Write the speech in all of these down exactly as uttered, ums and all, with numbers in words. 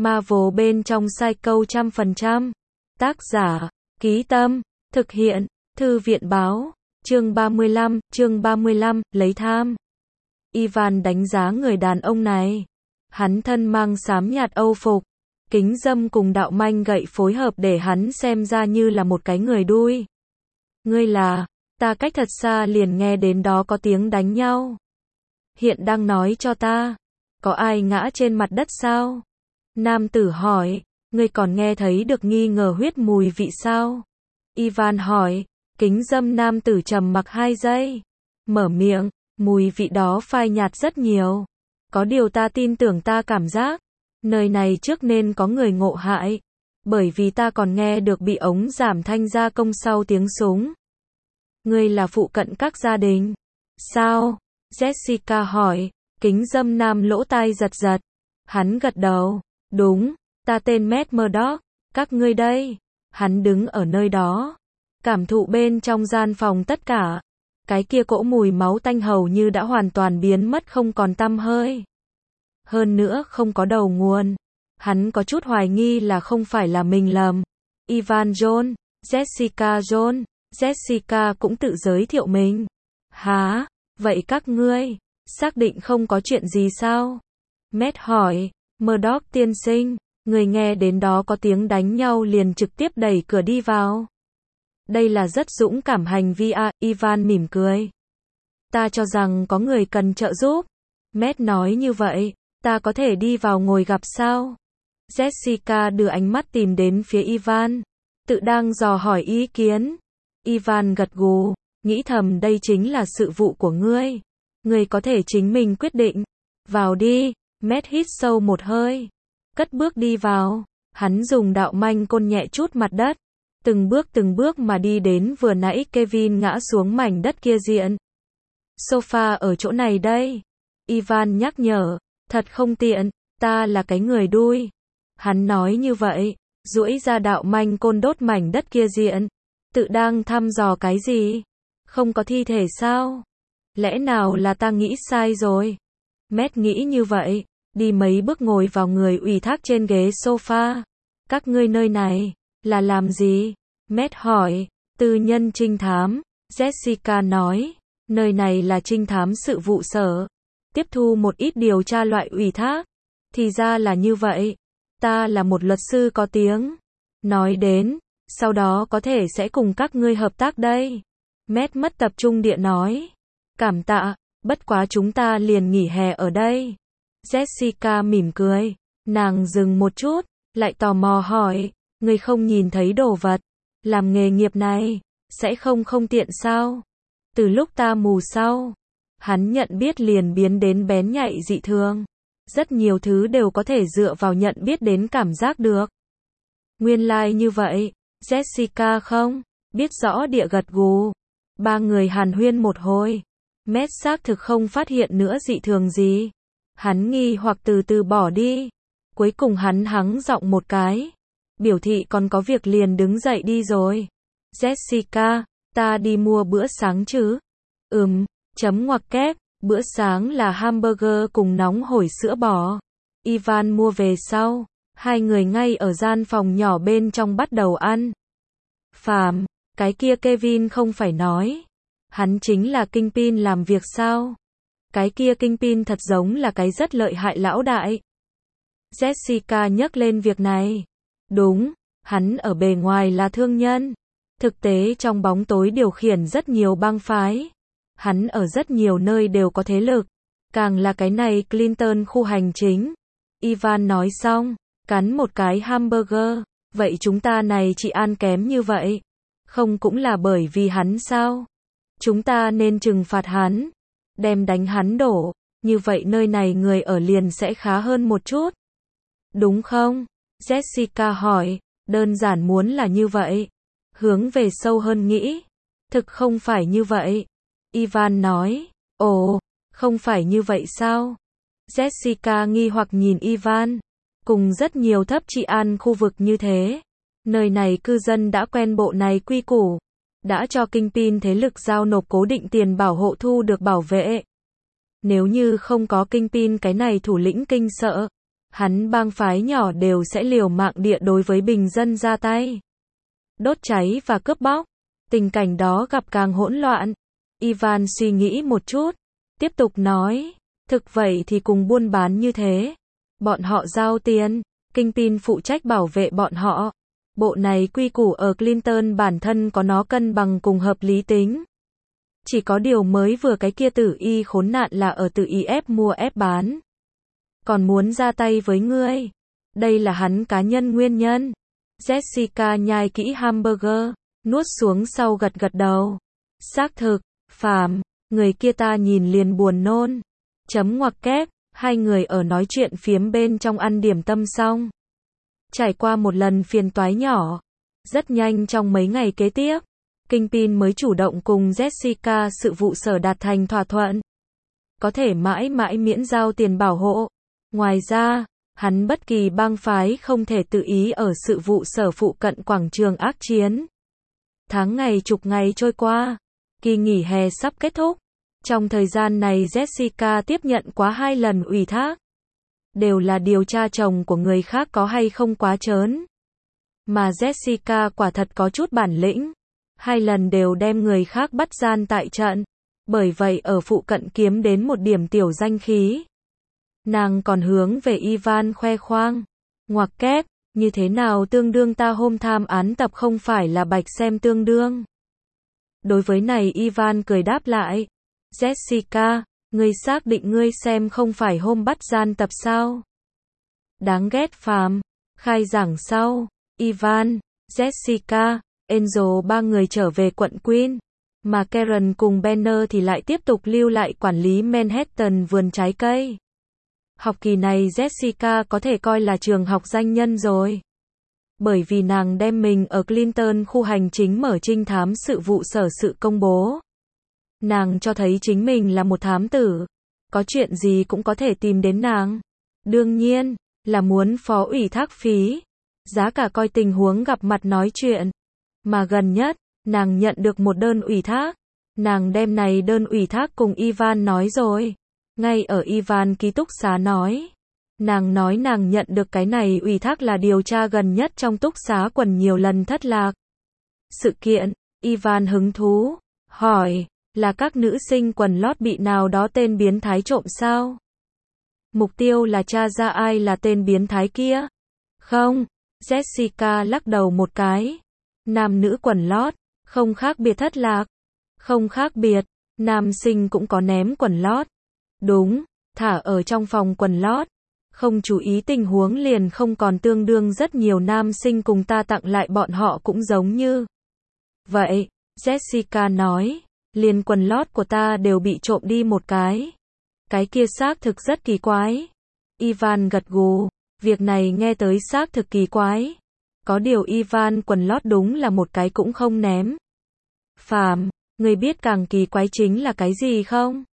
Marvel bên trong Psycho trăm phần trăm. Tác giả, Ký Tâm, thực hiện, Thư viện báo, chương ba mươi lăm, chương ba mươi lăm, lấy tham. Ivan đánh giá người đàn ông này. Hắn thân mang xám nhạt Âu phục, kính râm cùng đạo manh gậy phối hợp để hắn xem ra như là một cái người đuôi. Ngươi là, ta cách thật xa liền nghe đến đó có tiếng đánh nhau. Hiện đang nói cho ta, có ai ngã trên mặt đất sao? Nam tử hỏi, ngươi còn nghe thấy được nghi ngờ huyết mùi vị sao? Ivan hỏi, kính râm nam tử trầm mặc hai giây. Mở miệng, mùi vị đó phai nhạt rất nhiều. Có điều ta tin tưởng ta cảm giác, nơi này trước nên có người ngộ hại. Bởi vì ta còn nghe được bị ống giảm thanh gia công sau tiếng súng. Ngươi là phụ cận các gia đình. Sao? Jessica hỏi, kính râm nam lỗ tai giật giật. Hắn gật đầu, đúng, ta tên Matt Murdock, các ngươi đây. Hắn đứng ở nơi đó, cảm thụ bên trong gian phòng tất cả. Cái kia cỗ mùi máu tanh hầu như đã hoàn toàn biến mất không còn tăm hơi. Hơn nữa không có đầu nguồn. Hắn có chút hoài nghi là không phải là mình lầm. Ivan John, Jessica John, Jessica cũng tự giới thiệu mình. Hả? Vậy các ngươi, xác định không có chuyện gì sao? Matt hỏi, Murdock tiên sinh, người nghe đến đó có tiếng đánh nhau liền trực tiếp đẩy cửa đi vào. Đây là rất dũng cảm hành vi à, Ivan mỉm cười. Ta cho rằng có người cần trợ giúp. Matt nói như vậy, ta có thể đi vào ngồi gặp sao? Jessica đưa ánh mắt tìm đến phía Ivan, tự đang dò hỏi ý kiến. Ivan gật gù, nghĩ thầm đây chính là sự vụ của ngươi. Ngươi có thể chính mình quyết định. Vào đi, Matt hít sâu một hơi. Cất bước đi vào, hắn dùng đạo manh côn nhẹ chút mặt đất. Từng bước từng bước mà đi đến vừa nãy Kevin ngã xuống mảnh đất kia diện. Sofa ở chỗ này đây. Ivan nhắc nhở, thật không tiện, ta là cái người đuôi. Hắn nói như vậy, duỗi ra đạo manh côn đốt mảnh đất kia diện. Tự đang thăm dò cái gì? Không có thi thể sao? Lẽ nào là ta nghĩ sai rồi? Matt nghĩ như vậy, đi mấy bước ngồi vào người ủy thác trên ghế sofa. Các ngươi nơi này, là làm gì? Matt hỏi, tư nhân trinh thám. Jessica nói, nơi này là trinh thám sự vụ sở. Tiếp thu một ít điều tra loại ủy thác. Thì ra là như vậy. Ta là một luật sư có tiếng. Nói đến, sau đó có thể sẽ cùng các ngươi hợp tác đây. Matt mất tập trung địa nói. Cảm tạ, bất quá chúng ta liền nghỉ hè ở đây. Jessica mỉm cười. Nàng dừng một chút, lại tò mò hỏi, ngươi không nhìn thấy đồ vật. Làm nghề nghiệp này, sẽ không không tiện sao? Từ lúc ta mù sau, hắn nhận biết liền biến đến bén nhạy dị thường. Rất nhiều thứ đều có thể dựa vào nhận biết đến cảm giác được. Nguyên lai like như vậy, Jessica không, biết rõ địa gật gù. Ba người hàn huyên một hồi. Matt xác thực không phát hiện nữa dị thường gì. Hắn nghi hoặc từ từ bỏ đi. Cuối cùng hắn hắng giọng một cái. Biểu thị còn có việc liền đứng dậy đi rồi. Jessica, ta đi mua bữa sáng chứ? Ừm, chấm ngoặc kép, bữa sáng là hamburger cùng nóng hổi sữa bò. Ivan mua về sau. Hai người ngay ở gian phòng nhỏ bên trong bắt đầu ăn. Phàm, cái kia Kevin không phải nói. Hắn chính là Kingpin làm việc sao? Cái kia Kingpin thật giống là cái rất lợi hại lão đại. Jessica nhắc lên việc này. Đúng, hắn ở bề ngoài là thương nhân. Thực tế trong bóng tối điều khiển rất nhiều bang phái. Hắn ở rất nhiều nơi đều có thế lực. Càng là cái này Clinton khu hành chính. Ivan nói xong, cắn một cái hamburger. Vậy chúng ta này chỉ ăn kém như vậy. Không cũng là bởi vì hắn sao? Chúng ta nên trừng phạt hắn. Đem đánh hắn đổ. Như vậy nơi này người ở liền sẽ khá hơn một chút. Đúng không? Jessica hỏi. Đơn giản muốn là như vậy. Hướng về sâu hơn nghĩ. Thực không phải như vậy. Ivan nói. Ồ, không phải như vậy sao? Jessica nghi hoặc nhìn Ivan. Cùng rất nhiều thấp trị an khu vực như thế. Nơi này cư dân đã quen bộ này quy củ. Đã cho Kingpin thế lực giao nộp cố định tiền bảo hộ thu được bảo vệ. Nếu như không có Kingpin cái này thủ lĩnh kinh sợ. hắn bang phái nhỏ đều sẽ liều mạng địa đối với bình dân ra tay. Đốt cháy và cướp bóc. Tình cảnh đó gặp càng hỗn loạn. Ivan suy nghĩ một chút, tiếp tục nói, thực vậy thì cùng buôn bán như thế. Bọn họ giao tiền, Kingpin phụ trách bảo vệ bọn họ. Bộ này quy củ ở Clinton bản thân có nó cân bằng cùng hợp lý tính. Chỉ có điều mới vừa cái kia tử y khốn nạn là ở tự ý ép mua ép bán. Còn muốn ra tay với ngươi. Đây là hắn cá nhân nguyên nhân. Jessica nhai kỹ hamburger, nuốt xuống sau gật gật đầu. Xác thực, phàm, người kia ta nhìn liền buồn nôn. Chấm ngoặc kép, hai người ở nói chuyện phiếm bên trong ăn điểm tâm xong. Trải qua một lần phiền toái nhỏ. Rất nhanh trong mấy ngày kế tiếp, Kingpin mới chủ động cùng Jessica sự vụ sở đạt thành thỏa thuận. Có thể mãi mãi miễn giao tiền bảo hộ. Ngoài ra, hắn bất kỳ bang phái không thể tự ý ở sự vụ sở phụ cận quảng trường ác chiến. Tháng ngày chục ngày trôi qua, kỳ nghỉ hè sắp kết thúc. Trong thời gian này Jessica tiếp nhận quá hai lần ủy thác. Đều là điều tra chồng của người khác có hay không quá trớn. Mà Jessica quả thật có chút bản lĩnh. Hai lần đều đem người khác bắt gian tại trận. Bởi vậy ở phụ cận kiếm đến một điểm tiểu danh khí. Nàng còn hướng về Ivan khoe khoang. Ngoặc kép, như thế nào tương đương ta hôm tham án tập không phải là bạch xem tương đương. Đối với này Ivan cười đáp lại. Jessica, ngươi xác định ngươi xem không phải hôm bắt gian tập sao? Đáng ghét phàm. Khai giảng sau, Ivan, Jessica, Angel ba người trở về quận Queen. Mà Karen cùng Banner thì lại tiếp tục lưu lại quản lý Manhattan vườn trái cây. Học kỳ này Jessica có thể coi là trường học danh nhân rồi. Bởi vì nàng đem mình ở Clinton khu hành chính mở trinh thám sự vụ sở sự công bố. Nàng cho thấy chính mình là một thám tử. Có chuyện gì cũng có thể tìm đến nàng. Đương nhiên, là muốn phó ủy thác phí. Giá cả coi tình huống gặp mặt nói chuyện. Mà gần nhất, nàng nhận được một đơn ủy thác. Nàng đem này đơn ủy thác cùng Ivan nói rồi. Ngay ở Ivan ký túc xá nói. Nàng nói nàng nhận được cái này ủy thác là điều tra gần nhất trong túc xá quần nhiều lần thất lạc. Sự kiện, Ivan hứng thú, hỏi, là các nữ sinh quần lót bị nào đó tên biến thái trộm sao? Mục tiêu là tra ra ai là tên biến thái kia? Không, Jessica lắc đầu một cái. Nam nữ quần lót, không khác biệt thất lạc. Không khác biệt, nam sinh cũng có ném quần lót. Đúng, thả ở trong phòng quần lót. Không chú ý tình huống liền không còn tương đương rất nhiều nam sinh cùng ta tặng lại bọn họ cũng giống như. Vậy, Jessica nói, liền quần lót của ta đều bị trộm đi một cái. Cái kia xác thực rất kỳ quái. Ivan gật gù, việc này nghe tới xác thực kỳ quái. Có điều Ivan quần lót đúng là một cái cũng không ném. Phàm, người biết càng kỳ quái chính là cái gì không?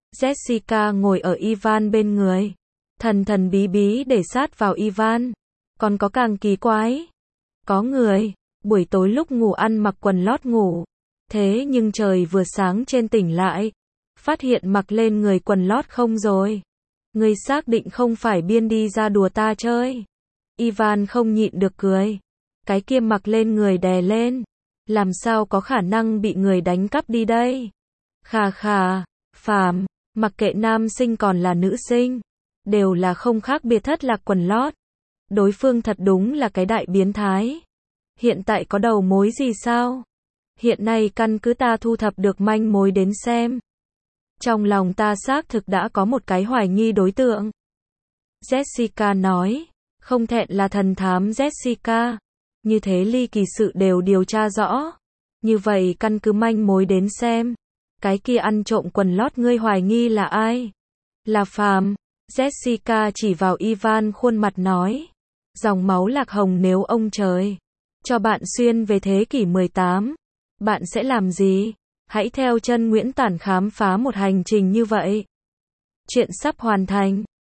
Jessica ngồi ở Ivan bên người. Thần thần bí bí để sát vào Ivan. Còn có càng kỳ quái. Có người, buổi tối lúc ngủ ăn mặc quần lót ngủ. Thế nhưng trời vừa sáng trên tỉnh lại. Phát hiện mặc lên người quần lót không rồi. Người xác định không phải biên đi ra đùa ta chơi. Ivan không nhịn được cười. Cái kia mặc lên người đè lên. Làm sao có khả năng bị người đánh cắp đi đây? Khà khà, phàm, mặc kệ nam sinh còn là nữ sinh. Đều là không khác biệt thất lạc quần lót. Đối phương thật đúng là cái đại biến thái. Hiện tại có đầu mối gì sao? Hiện nay căn cứ ta thu thập được manh mối đến xem. Trong lòng ta xác thực đã có một cái hoài nghi đối tượng. Jessica nói. Không thẹn là thần thám Jessica. Như thế ly kỳ sự đều điều tra rõ. Như vậy căn cứ manh mối đến xem. Cái kia ăn trộm quần lót ngươi hoài nghi là ai? Là phàm. Jessica chỉ vào Ivan khuôn mặt nói. Dòng máu lạc hồng nếu ông trời cho bạn xuyên về thế kỷ mười tám. Bạn sẽ làm gì? Hãy theo chân Nguyễn Tản khám phá một hành trình như vậy. Chuyện sắp hoàn thành.